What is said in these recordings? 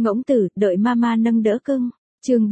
Ngỗng tử, đợi mama nâng đỡ cưng. Chương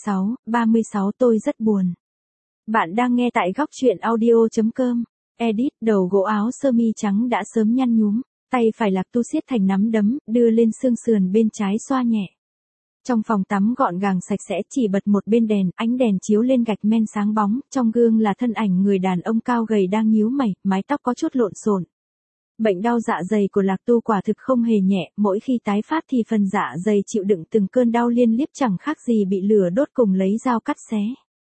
36 tôi rất buồn. Bạn đang nghe tại góc truyện audio.com. Edit, đầu gỗ áo sơ mi trắng đã sớm nhăn nhúm, tay phải Lạc Tu siết thành nắm đấm, đưa lên xương sườn bên trái xoa nhẹ. Trong phòng tắm gọn gàng sạch sẽ, chỉ bật một bên đèn, ánh đèn chiếu lên gạch men sáng bóng, trong gương là thân ảnh người đàn ông cao gầy đang nhíu mày, mái tóc có chút lộn xộn. Bệnh đau dạ dày của Lạc Tu quả thực không hề nhẹ, mỗi khi tái phát thì phần dạ dày chịu đựng từng cơn đau liên tiếp chẳng khác gì bị lửa đốt cùng lấy dao cắt xé.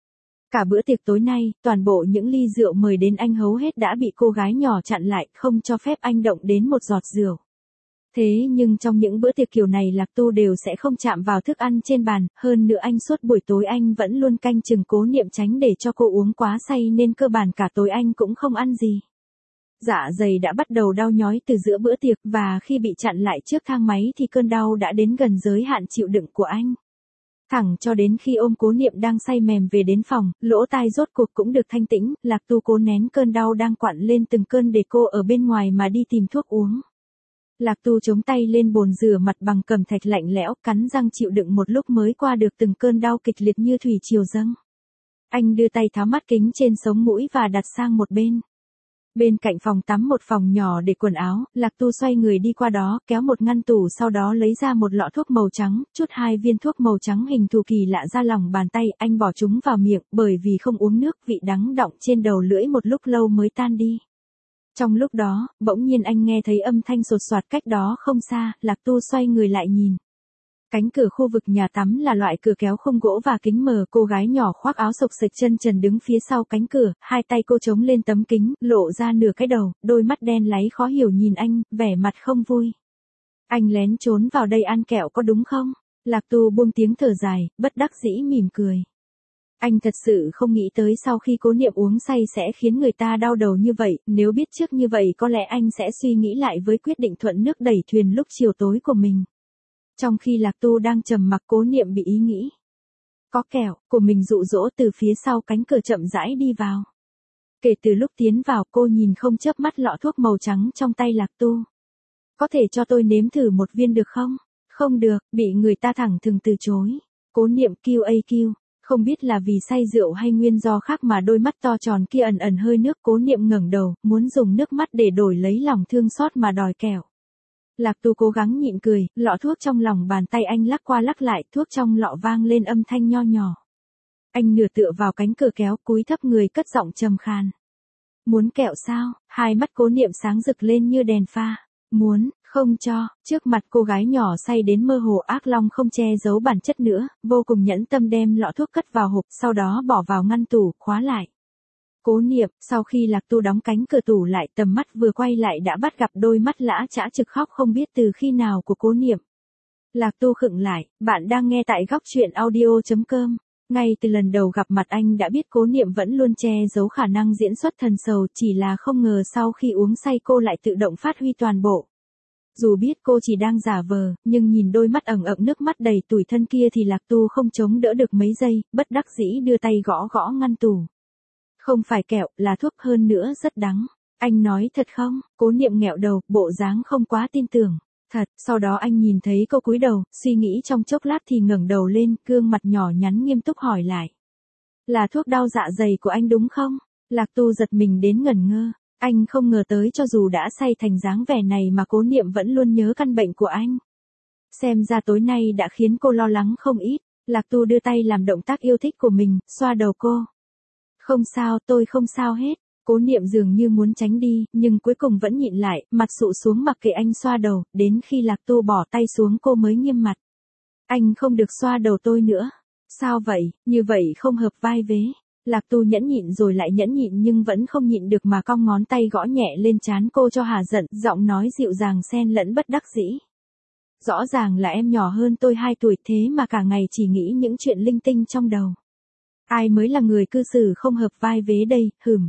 Cả bữa tiệc tối nay, toàn bộ những ly rượu mời đến anh hầu hết đã bị cô gái nhỏ chặn lại, không cho phép anh động đến một giọt rượu. Thế nhưng trong những bữa tiệc kiểu này Lạc Tu đều sẽ không chạm vào thức ăn trên bàn, hơn nữa anh suốt buổi tối anh vẫn luôn canh chừng Cố Niệm tránh để cho cô uống quá say nên cơ bản cả tối anh cũng không ăn gì. Dạ dày đã bắt đầu đau nhói từ giữa bữa tiệc và khi bị chặn lại trước thang máy thì cơn đau đã đến gần giới hạn chịu đựng của anh. Thẳng cho đến khi ôm Cố Niệm đang say mềm về đến phòng, lỗ tai rốt cuộc cũng được thanh tĩnh, Lạc Tu cố nén cơn đau đang quặn lên từng cơn để cô ở bên ngoài mà đi tìm thuốc uống. Lạc Tu chống tay lên bồn rửa mặt bằng cẩm thạch lạnh lẽo, cắn răng chịu đựng một lúc mới qua được từng cơn đau kịch liệt như thủy triều dâng. Anh đưa tay tháo mắt kính trên sống mũi và đặt sang một bên. Bên cạnh phòng tắm một phòng nhỏ để quần áo, Lạc Tu xoay người đi qua đó, kéo một ngăn tủ sau đó lấy ra một lọ thuốc màu trắng, chút 2 viên thuốc màu trắng hình thù kỳ lạ ra lòng bàn tay, anh bỏ chúng vào miệng, bởi vì không uống nước, vị đắng đọng trên đầu lưỡi một lúc lâu mới tan đi. Trong lúc đó, bỗng nhiên anh nghe thấy âm thanh sột soạt cách đó không xa, Lạc Tu xoay người lại nhìn. Cánh cửa khu vực nhà tắm là loại cửa kéo khung gỗ và kính mờ, cô gái nhỏ khoác áo xộc xệch chân trần đứng phía sau cánh cửa, hai tay cô chống lên tấm kính, lộ ra nửa cái đầu, đôi mắt đen láy khó hiểu nhìn anh, vẻ mặt không vui. Anh lén trốn vào đây ăn kẹo có đúng không? Lạc Tu buông tiếng thở dài, bất đắc dĩ mỉm cười. Anh thật sự không nghĩ tới sau khi Cố Niệm uống say sẽ khiến người ta đau đầu như vậy, nếu biết trước như vậy có lẽ anh sẽ suy nghĩ lại với quyết định thuận nước đẩy thuyền lúc chiều tối của mình. Trong khi Lạc Tu đang trầm mặc, Cố Niệm bị ý nghĩ có kẹo của mình dụ dỗ từ phía sau cánh cửa chậm rãi đi vào. Kể từ lúc tiến vào cô nhìn không chớp mắt lọ thuốc màu trắng trong tay Lạc Tu. Có thể cho tôi nếm thử một viên được không? Không được, bị người ta thẳng thừng từ chối. Cố Niệm QAQ. Không biết là vì say rượu hay nguyên do khác mà đôi mắt to tròn kia ẩn ẩn hơi nước, Cố Niệm ngẩng đầu, muốn dùng nước mắt để đổi lấy lòng thương xót mà đòi kẹo. Lạc Tu cố gắng nhịn cười, lọ thuốc trong lòng bàn tay anh lắc qua lắc lại, thuốc trong lọ vang lên âm thanh nho nhỏ. Anh nửa tựa vào cánh cửa kéo, cúi thấp người cất giọng trầm khàn. Muốn kẹo sao? Hai mắt Cố Niệm sáng rực lên như đèn pha. Muốn, không cho. Trước mặt cô gái nhỏ say đến mơ hồ, ác long không che giấu bản chất nữa, vô cùng nhẫn tâm đem lọ thuốc cất vào hộp, sau đó bỏ vào ngăn tủ, khóa lại. Cố Niệm, sau khi Lạc Tu đóng cánh cửa tủ lại, tầm mắt vừa quay lại đã bắt gặp đôi mắt lã chã trực khóc không biết từ khi nào của Cố Niệm. Lạc Tu khựng lại, bạn đang nghe tại góc truyện audio.com. Ngay từ lần đầu gặp mặt anh đã biết Cố Niệm vẫn luôn che giấu khả năng diễn xuất thần sầu, chỉ là không ngờ sau khi uống say cô lại tự động phát huy toàn bộ. Dù biết cô chỉ đang giả vờ, nhưng nhìn đôi mắt ẩn ẩn nước mắt đầy tủi thân kia thì Lạc Tu không chống đỡ được mấy giây, bất đắc dĩ đưa tay gõ gõ ngăn tủ. Không phải kẹo, là thuốc, hơn nữa rất đắng. Anh nói thật không? Cố Niệm nghẹo đầu, bộ dáng không quá tin tưởng. Thật, sau đó anh nhìn thấy cô cúi đầu, suy nghĩ trong chốc lát thì ngẩng đầu lên, gương mặt nhỏ nhắn nghiêm túc hỏi lại. Là thuốc đau dạ dày của anh đúng không? Lạc Tu giật mình đến ngẩn ngơ. Anh không ngờ tới cho dù đã say thành dáng vẻ này mà Cố Niệm vẫn luôn nhớ căn bệnh của anh. Xem ra tối nay đã khiến cô lo lắng không ít. Lạc Tu đưa tay làm động tác yêu thích của mình, xoa đầu cô. Không sao, tôi không sao hết. Cố Niệm dường như muốn tránh đi, nhưng cuối cùng vẫn nhịn lại, mặt sụ xuống mặc kệ anh xoa đầu, đến khi Lạc Tu bỏ tay xuống cô mới nghiêm mặt. Anh không được xoa đầu tôi nữa. Sao vậy, như vậy không hợp vai vế. Lạc Tu nhẫn nhịn rồi lại nhẫn nhịn nhưng vẫn không nhịn được mà cong ngón tay gõ nhẹ lên trán cô cho hả giận, giọng nói dịu dàng xen lẫn bất đắc dĩ. Rõ ràng là em nhỏ hơn tôi 2 tuổi thế mà cả ngày chỉ nghĩ những chuyện linh tinh trong đầu. Ai mới là người cư xử không hợp vai vế đây, hừm.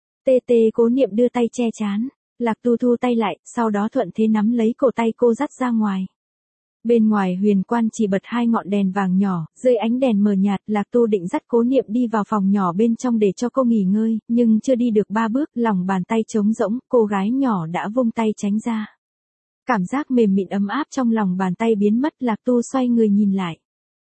Cố Niệm đưa tay che trán. Lạc Tu thu tay lại, sau đó thuận thế nắm lấy cổ tay cô dắt ra ngoài. Bên ngoài huyền quan chỉ bật 2 ngọn đèn vàng nhỏ, dưới ánh đèn mờ nhạt, Lạc Tu định dắt Cố Niệm đi vào phòng nhỏ bên trong để cho cô nghỉ ngơi, nhưng chưa đi được 3 bước, lòng bàn tay trống rỗng, cô gái nhỏ đã vung tay tránh ra. Cảm giác mềm mịn ấm áp trong lòng bàn tay biến mất, Lạc Tu xoay người nhìn lại.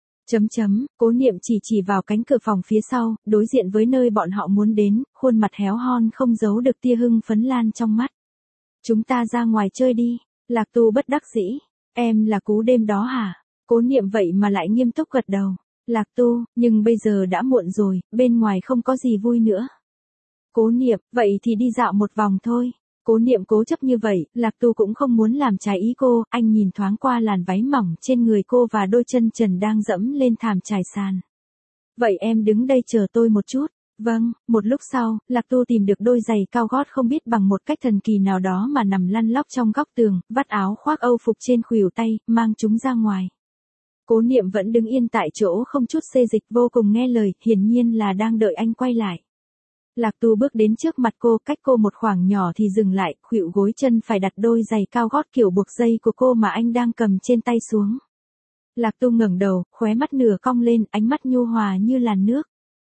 Cố Niệm chỉ vào cánh cửa phòng phía sau, đối diện với nơi bọn họ muốn đến, khuôn mặt héo hon không giấu được tia hưng phấn lan trong mắt. Chúng ta ra ngoài chơi đi, Lạc Tu bất đắc dĩ. Em là cú đêm đó hả? Cố Niệm vậy mà lại nghiêm túc gật đầu. Lạc Tu, nhưng bây giờ đã muộn rồi, bên ngoài không có gì vui nữa. Cố Niệm, vậy thì đi dạo một vòng thôi. Cố Niệm cố chấp như vậy, Lạc Tu cũng không muốn làm trái ý cô, anh nhìn thoáng qua làn váy mỏng trên người cô và đôi chân trần đang dẫm lên thảm trải sàn. Vậy em đứng đây chờ tôi một chút. Vâng, một lúc sau, Lạc Tu tìm được đôi giày cao gót không biết bằng một cách thần kỳ nào đó mà nằm lăn lóc trong góc tường, vắt áo khoác âu phục trên khuỷu tay, mang chúng ra ngoài. Cố Niệm vẫn đứng yên tại chỗ không chút xê dịch, vô cùng nghe lời, hiển nhiên là đang đợi anh quay lại. Lạc Tu bước đến trước mặt cô, cách cô một khoảng nhỏ thì dừng lại, khuỵu gối chân phải đặt đôi giày cao gót kiểu buộc dây của cô mà anh đang cầm trên tay xuống. Lạc Tu ngẩng đầu, khóe mắt nửa cong lên, ánh mắt nhu hòa như làn nước.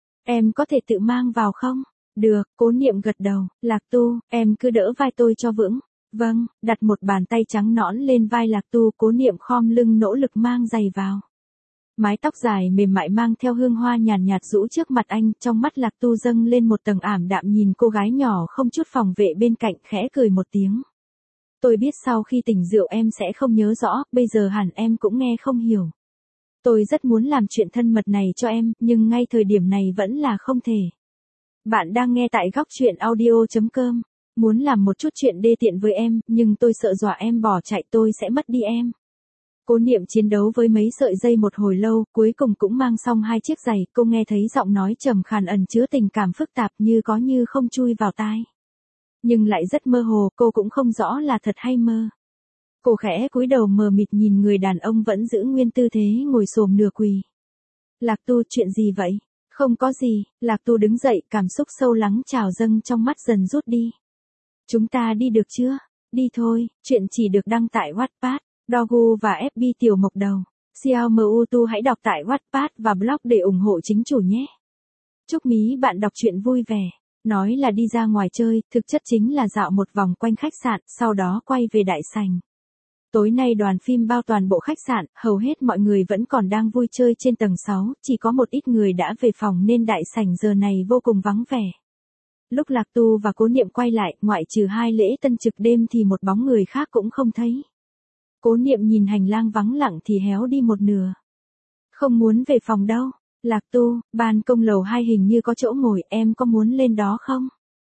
Em có thể tự mang vào không? Được, Cố Niệm gật đầu. Lạc Tu, em cứ đỡ vai tôi cho vững. Vâng, đặt một bàn tay trắng nõn lên vai Lạc Tu, Cố Niệm khom lưng nỗ lực mang giày vào. Mái tóc dài mềm mại mang theo hương hoa nhàn nhạt rũ trước mặt anh, trong mắt Lạc Tu dâng lên một tầng ảm đạm nhìn cô gái nhỏ không chút phòng vệ bên cạnh, khẽ cười một tiếng. Tôi biết sau khi tỉnh rượu em sẽ không nhớ rõ, bây giờ hẳn em cũng nghe không hiểu. Tôi rất muốn làm chuyện thân mật này cho em, nhưng ngay thời điểm này vẫn là không thể. Bạn đang nghe tại góc truyện audio.com. Muốn làm một chút chuyện đê tiện với em, nhưng tôi sợ dọa em bỏ chạy tôi sẽ mất đi em. Cố Niệm chiến đấu với mấy sợi dây một hồi lâu, cuối cùng cũng mang xong hai chiếc giày, cô nghe thấy giọng nói trầm khàn ẩn chứa tình cảm phức tạp như có như không chui vào tai. Nhưng lại rất mơ hồ, cô cũng không rõ là thật hay mơ. Cô khẽ cúi đầu mờ mịt nhìn người đàn ông vẫn giữ nguyên tư thế ngồi xổm nửa quỳ. Lạc Tu, chuyện gì vậy? Không có gì, Lạc Tu đứng dậy, cảm xúc sâu lắng trào dâng trong mắt dần rút đi. Chúng ta đi được chưa? Đi thôi, chuyện chỉ được đăng tại Wattpad, Dogu và FB Tiểu Mộc Đầu. Xiao Tu hãy đọc tại Wattpad và blog để ủng hộ chính chủ nhé. Chúc mí bạn đọc truyện vui vẻ. Nói là đi ra ngoài chơi, thực chất chính là dạo một vòng quanh khách sạn, sau đó quay về đại sảnh. Tối nay đoàn phim bao toàn bộ khách sạn, hầu hết mọi người vẫn còn đang vui chơi trên tầng 6, chỉ có một ít người đã về phòng nên đại sảnh giờ này vô cùng vắng vẻ. Lúc Lạc Tu và Cố Niệm quay lại, ngoại trừ hai lễ tân trực đêm thì một bóng người khác cũng không thấy. Cố Niệm nhìn hành lang vắng lặng thì héo đi một nửa. Không muốn về phòng đâu. Lạc Tu, ban công lầu 2 hình như có chỗ ngồi, em có muốn lên đó không?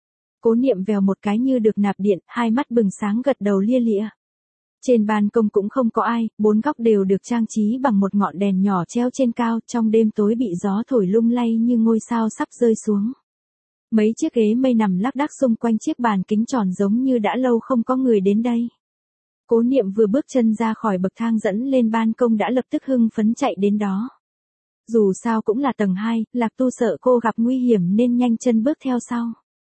Cố Niệm vèo một cái như được nạp điện, hai mắt bừng sáng gật đầu lia lịa. Trên ban công cũng không có ai, bốn góc đều được trang trí bằng một ngọn đèn nhỏ treo trên cao, trong đêm tối bị gió thổi lung lay như ngôi sao sắp rơi xuống. Mấy chiếc ghế mây nằm lác đác xung quanh chiếc bàn kính tròn giống như đã lâu không có người đến đây. Cố Niệm vừa bước chân ra khỏi bậc thang dẫn lên ban công đã lập tức hưng phấn chạy đến đó. Dù sao cũng là tầng 2, Lạc Tu sợ cô gặp nguy hiểm nên nhanh chân bước theo sau.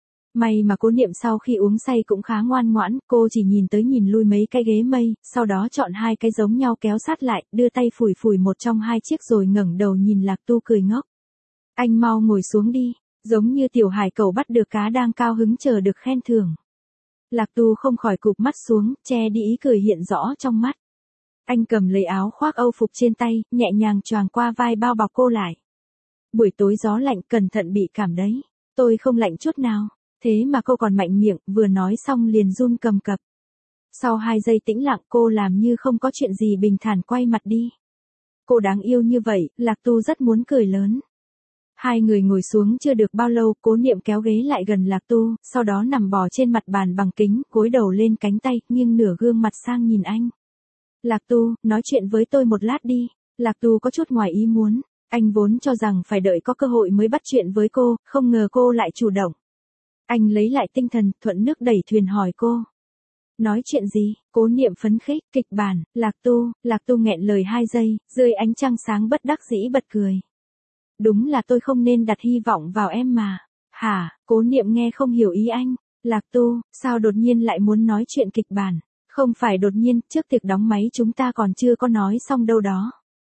May mà Cố Niệm sau khi uống say cũng khá ngoan ngoãn, cô chỉ nhìn tới nhìn lui mấy cái ghế mây, sau đó chọn hai cái giống nhau kéo sát lại, đưa tay phủi phủi một trong hai chiếc rồi ngẩng đầu nhìn Lạc Tu cười ngốc. Anh mau ngồi xuống đi, giống như tiểu hải cẩu bắt được cá đang cao hứng chờ được khen thưởng. Lạc Tu không khỏi cụp mắt xuống, che đi ý cười hiện rõ trong mắt. Anh cầm lấy áo khoác âu phục trên tay, nhẹ nhàng choàng qua vai bao bọc cô lại. Buổi tối gió lạnh, cẩn thận bị cảm đấy. Tôi không lạnh chút nào. Thế mà cô còn mạnh miệng, vừa nói xong liền run cầm cập. Sau 2 giây tĩnh lặng cô làm như không có chuyện gì bình thản quay mặt đi. Cô đáng yêu như vậy, Lạc Tu rất muốn cười lớn. Hai người ngồi xuống chưa được bao lâu, Cố Niệm kéo ghế lại gần Lạc Tu, sau đó nằm bò trên mặt bàn bằng kính, cúi đầu lên cánh tay, nghiêng nửa gương mặt sang nhìn anh. Lạc Tu, nói chuyện với tôi một lát đi. Lạc Tu có chút ngoài ý muốn, anh vốn cho rằng phải đợi có cơ hội mới bắt chuyện với cô, không ngờ cô lại chủ động. Anh lấy lại tinh thần, thuận nước đẩy thuyền hỏi cô. Nói chuyện gì? Cố Niệm phấn khích, kịch bản, Lạc Tu nghẹn lời 2 giây, dưới ánh trăng sáng bất đắc dĩ bật cười. Đúng là tôi không nên đặt hy vọng vào em mà. Hả? Cố Niệm nghe không hiểu ý anh. Lạc Tu, sao đột nhiên lại muốn nói chuyện kịch bản? Không phải đột nhiên, trước tiệc đóng máy chúng ta còn chưa có nói xong đâu đó.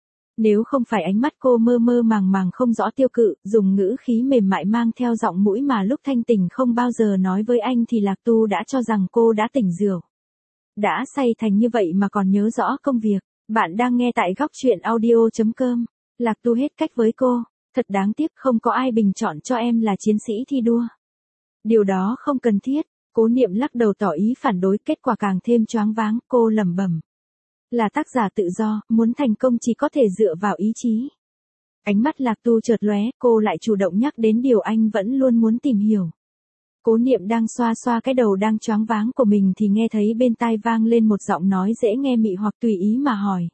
Nếu không phải ánh mắt cô mơ mơ màng màng không rõ tiêu cự, dùng ngữ khí mềm mại mang theo giọng mũi mà lúc thanh tỉnh không bao giờ nói với anh thì Lạc Tu đã cho rằng cô đã tỉnh rượu. Đã say thành như vậy mà còn nhớ rõ công việc. Bạn đang nghe tại góc chuyện audio.com. Lạc Tu hết cách với cô. Thật đáng tiếc không có ai bình chọn cho em là chiến sĩ thi đua. Điều đó không cần thiết. Cố Niệm lắc đầu tỏ ý phản đối, kết quả càng thêm choáng váng, cô lẩm bẩm. Là tác giả tự do, muốn thành công chỉ có thể dựa vào ý chí. Ánh mắt Lạc Tu chợt lóe, cô lại chủ động nhắc đến điều anh vẫn luôn muốn tìm hiểu. Cố Niệm đang xoa xoa cái đầu đang choáng váng của mình thì nghe thấy bên tai vang lên một giọng nói dễ nghe mị hoặc tùy ý mà hỏi.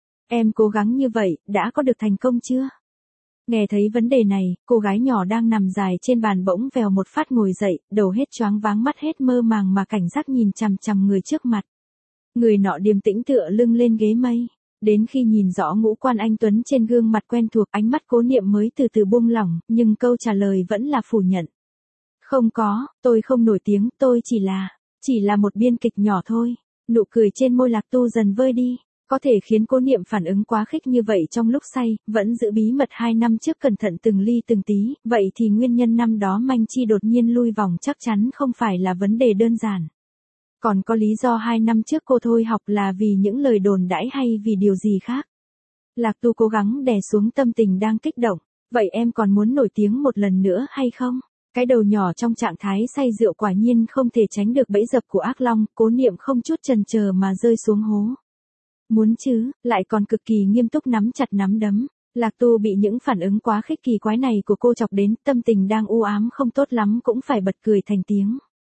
Em cố gắng như vậy, đã có được thành công chưa? Nghe thấy vấn đề này, cô gái nhỏ đang nằm dài trên bàn bỗng vèo một phát ngồi dậy, đầu hết choáng váng mắt hết mơ màng mà cảnh giác nhìn chằm chằm người trước mặt. Người nọ điềm tĩnh tựa lưng lên ghế mây. Đến khi nhìn rõ ngũ quan anh Tuấn trên gương mặt quen thuộc, ánh mắt Cố Niệm mới từ từ buông lỏng, nhưng câu trả lời vẫn là phủ nhận. Không có, tôi không nổi tiếng, tôi chỉ là một biên kịch nhỏ thôi. Nụ cười trên môi Lạc Tu dần vơi đi. Có thể khiến Cố Niệm phản ứng quá khích như vậy trong lúc say, vẫn giữ bí mật 2 năm trước cẩn thận từng ly từng tí, vậy thì nguyên nhân năm đó Manh Chi đột nhiên lui vòng chắc chắn không phải là vấn đề đơn giản. Còn có lý do 2 năm trước cô thôi học là vì những lời đồn đãi hay vì điều gì khác. Lạc Tu cố gắng đè xuống tâm tình đang kích động. Vậy em còn muốn nổi tiếng một lần nữa hay không? Cái đầu nhỏ trong trạng thái say rượu quả nhiên không thể tránh được bẫy dập của ác long, Cố Niệm không chút chần chờ mà rơi xuống hố. Muốn chứ, lại còn cực kỳ nghiêm túc nắm chặt nắm đấm. Lạc Tu bị những phản ứng quá khích kỳ quái này của cô chọc đến, tâm tình đang u ám không tốt lắm cũng phải bật cười thành tiếng.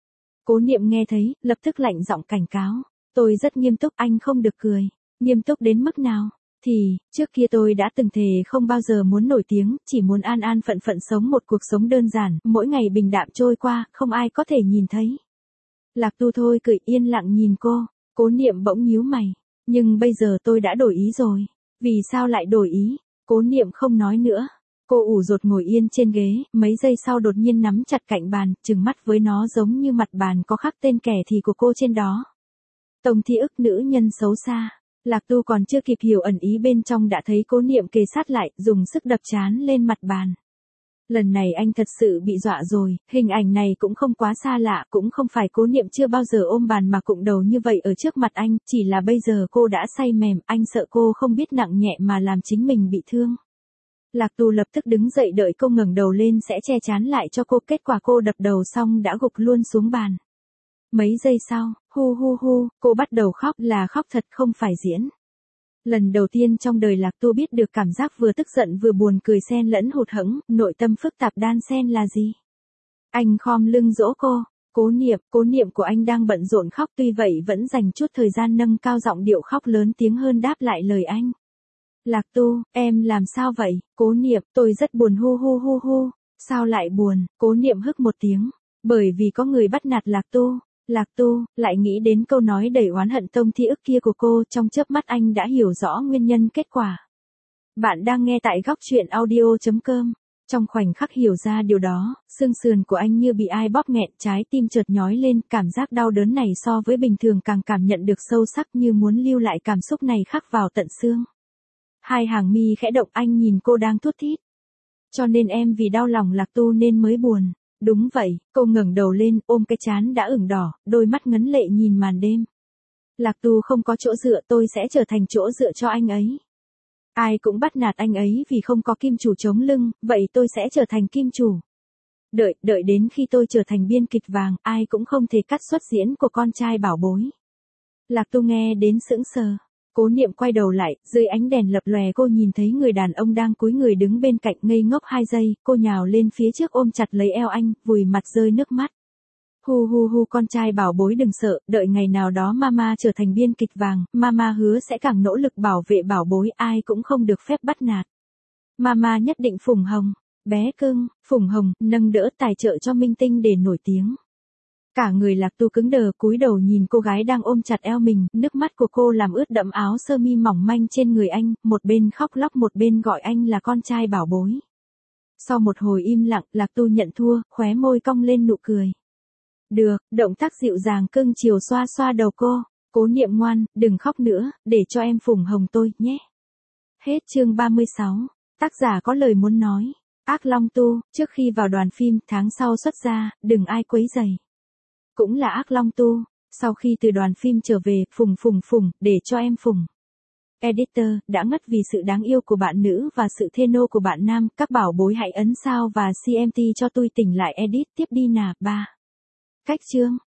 Cố Niệm nghe thấy, lập tức lạnh giọng cảnh cáo. Tôi rất nghiêm túc, anh không được cười. Nghiêm túc đến mức nào? Thì, trước kia tôi đã từng thề không bao giờ muốn nổi tiếng, chỉ muốn an an phận phận sống một cuộc sống đơn giản, mỗi ngày bình đạm trôi qua, không ai có thể nhìn thấy. Lạc Tu thôi cười yên lặng nhìn cô. Cố Niệm bỗng nhíu mày. Nhưng bây giờ tôi đã đổi ý rồi. Vì sao lại đổi ý? Cố Niệm không nói nữa. Cô ủ rột ngồi yên trên ghế, mấy giây sau đột nhiên nắm chặt cạnh bàn, trừng mắt với nó giống như mặt bàn có khắc tên kẻ thù của cô trên đó. Tông Thi Ức, nữ nhân xấu xa. Lạc Tu còn chưa kịp hiểu ẩn ý bên trong đã thấy Cố Niệm kề sát lại, dùng sức đập trán lên mặt bàn. Lần này anh thật sự bị dọa rồi, hình ảnh này cũng không quá xa lạ, cũng không phải Cố Niệm chưa bao giờ ôm bàn mà cụng đầu như vậy ở trước mặt anh, chỉ là bây giờ cô đã say mềm, anh sợ cô không biết nặng nhẹ mà làm chính mình bị thương. Lạc Tu lập tức đứng dậy đợi cô ngẩng đầu lên sẽ che chắn lại cho cô, kết quả cô đập đầu xong đã gục luôn xuống bàn. Mấy giây sau, cô bắt đầu khóc, là khóc thật không phải diễn. Lần đầu tiên trong đời Lạc Tu biết được cảm giác vừa tức giận vừa buồn cười xen lẫn hụt hẫng, nội tâm phức tạp đan xen là gì. Anh khom lưng dỗ cô. Cố Niệm của anh đang bận rộn khóc, tuy vậy vẫn dành chút thời gian nâng cao giọng điệu khóc lớn tiếng hơn đáp lại lời anh. Lạc Tu, em làm sao vậy? Cố Niệm, tôi rất buồn Sao lại buồn? Cố Niệm hức một tiếng. Bởi vì có người bắt nạt Lạc Tu. Lạc Tu, lại nghĩ đến câu nói đầy oán hận Tông Thi Ức kia của cô, trong chớp mắt anh đã hiểu rõ nguyên nhân kết quả. Bạn đang nghe tại góc chuyện audio.com. Trong khoảnh khắc hiểu ra điều đó, xương sườn của anh như bị ai bóp nghẹn, trái tim chợt nhói lên, cảm giác đau đớn này so với bình thường càng cảm nhận được sâu sắc, như muốn lưu lại cảm xúc này khắc vào tận xương. Hai hàng mi khẽ động, anh nhìn cô đang thút thít. Cho nên em vì đau lòng Lạc Tu nên mới buồn. Đúng vậy, cô ngẩng đầu lên, ôm cái trán đã ửng đỏ, đôi mắt ngấn lệ nhìn màn đêm. Lạc Tu không có chỗ dựa, tôi sẽ trở thành chỗ dựa cho anh ấy. Ai cũng bắt nạt anh ấy vì không có kim chủ chống lưng, vậy tôi sẽ trở thành kim chủ. Đợi đến khi tôi trở thành biên kịch vàng, ai cũng không thể cắt xuất diễn của con trai bảo bối. Lạc Tu nghe đến sững sờ. Cố Niệm quay đầu lại, dưới ánh đèn lập lòe cô nhìn thấy người đàn ông đang cúi người đứng bên cạnh, ngây ngốc 2 giây, cô nhào lên phía trước ôm chặt lấy eo anh, vùi mặt rơi nước mắt. Con trai bảo bối đừng sợ, đợi ngày nào đó Mama trở thành biên kịch vàng, Mama hứa sẽ càng nỗ lực bảo vệ bảo bối, ai cũng không được phép bắt nạt. Mama nhất định Phùng Hồng, bé cưng, Phùng Hồng, nâng đỡ tài trợ cho minh tinh để nổi tiếng. Cả người Lạc Tu cứng đờ, cúi đầu nhìn cô gái đang ôm chặt eo mình, nước mắt của cô làm ướt đẫm áo sơ mi mỏng manh trên người anh, một bên khóc lóc một bên gọi anh là con trai bảo bối. Sau một hồi im lặng, Lạc Tu nhận thua, khóe môi cong lên nụ cười. Được, động tác dịu dàng cưng chiều xoa xoa đầu cô. Cố Niệm ngoan, đừng khóc nữa, để cho em Phùng Hồng tôi, nhé. Hết chương 36. Tác giả có lời muốn nói. Ác Long Tu, trước khi vào đoàn phim, tháng sau xuất ra, đừng ai quấy rầy. Cũng là Ác Long Tu. Sau khi từ đoàn phim trở về, Phùng, để cho em Phùng. Editor, đã ngất vì sự đáng yêu của bạn nữ và sự thê nô của bạn nam, các bảo bối hãy ấn sao và CMT cho tôi tỉnh lại edit tiếp đi nà. 3. Cách chương